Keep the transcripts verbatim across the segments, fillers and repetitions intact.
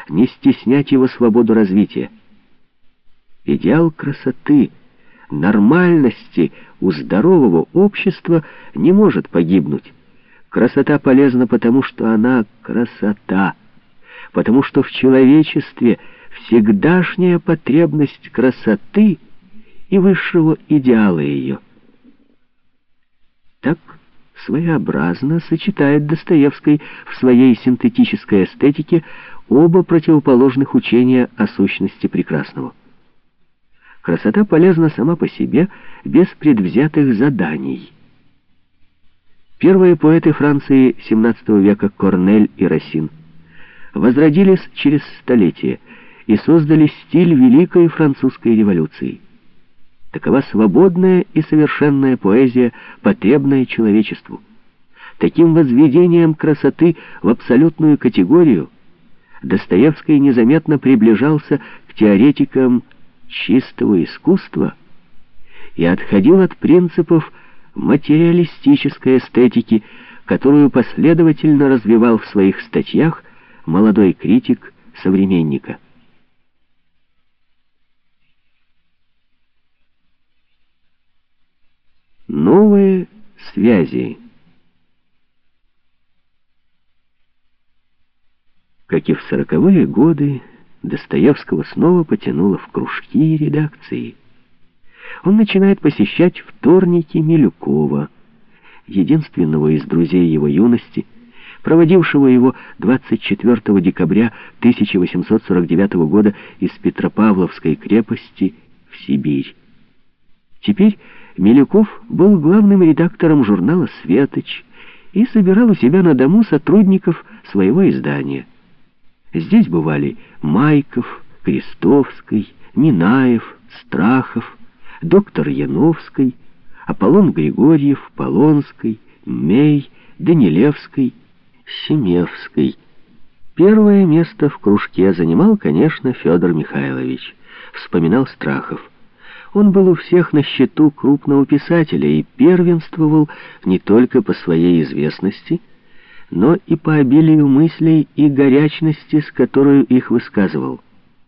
не стеснять его свободу развития. Идеал красоты, нормальности у здорового общества не может погибнуть. Красота полезна потому, что она красота, потому что в человечестве всегдашняя потребность красоты и высшего идеала ее. Так своеобразно сочетает Достоевский в своей синтетической эстетике оба противоположных учения о сущности прекрасного. Красота полезна сама по себе, без предвзятых заданий. Первые поэты Франции семнадцатого века Корнель и Рассин возродились через столетия и создали стиль Великой Французской революции. Такова свободная и совершенная поэзия, потребная человечеству. Таким возведением красоты в абсолютную категорию Достоевский незаметно приближался к теоретикам чистого искусства и отходил от принципов материалистической эстетики, которую последовательно развивал в своих статьях молодой критик «Современника». Новые связи. Как и в сороковые годы, Достоевского снова потянуло в кружки и редакции. Он начинает посещать вторники Милюкова, единственного из друзей его юности, проводившего его двадцать четвёртого декабря тысяча восемьсот сорок девятого года из Петропавловской крепости в Сибирь. Теперь Милюков был главным редактором журнала «Светоч» и собирал у себя на дому сотрудников своего издания. Здесь бывали Майков, Крестовский, Минаев, Страхов, доктор Яновский, Аполлон Григорьев, Полонский, Мей, Данилевский, Семевский. Первое место в кружке занимал, конечно, Федор Михайлович, вспоминал Страхов. Он был у всех на счету крупного писателя и первенствовал не только по своей известности, но и по обилию мыслей и горячности, с которой их высказывал.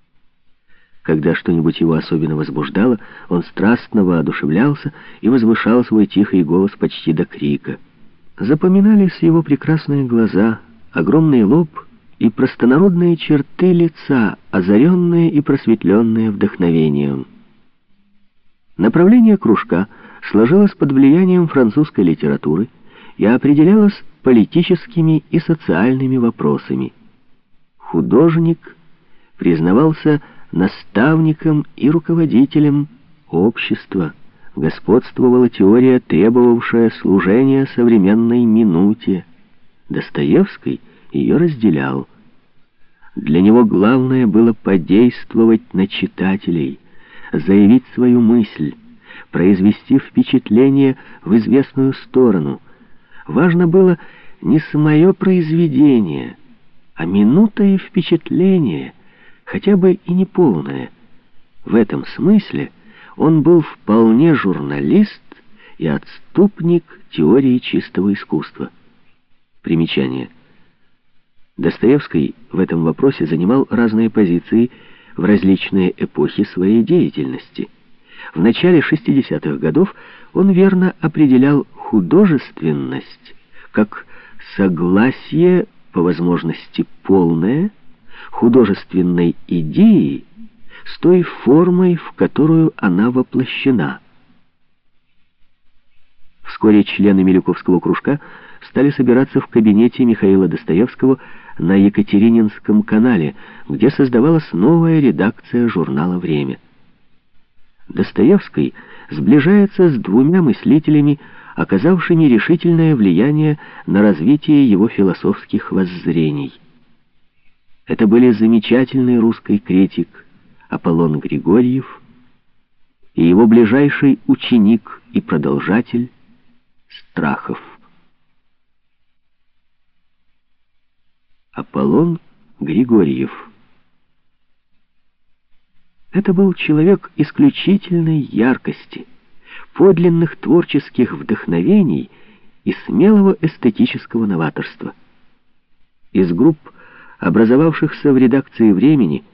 Когда что-нибудь его особенно возбуждало, он страстно воодушевлялся и возвышал свой тихий голос почти до крика. Запоминались его прекрасные глаза, огромный лоб и простонародные черты лица, озаренные и просветленные вдохновением. Направление кружка сложилось под влиянием французской литературы и определялось политическими и социальными вопросами. Художник признавался наставником и руководителем общества. Господствовала теория, требовавшая служения современной минуте. Достоевский ее разделял. Для него главное было подействовать на читателей, заявить свою мысль, произвести впечатление в известную сторону. Важно было не самое произведение, а минута и впечатление, хотя бы и неполное. В этом смысле он был вполне журналист и отступник теории чистого искусства. Примечание. Достоевский в этом вопросе занимал разные позиции в различные эпохи своей деятельности. В начале шестидесятых годов он верно определял художественность как согласие, по возможности полное, художественной идеи с той формой, в которую она воплощена. Вскоре члены Милюковского кружка стали собираться в кабинете Михаила Достоевского на Екатерининском канале, где создавалась новая редакция журнала «Время». Достоевский сближается с двумя мыслителями, оказавшими решительное влияние на развитие его философских воззрений. Это были замечательный русский критик Аполлон Григорьев и его ближайший ученик и продолжатель Страхов. Аполлон Григорьев. Это был человек исключительной яркости, подлинных творческих вдохновений и смелого эстетического новаторства. Из групп образовавшихся в редакции «Времени»,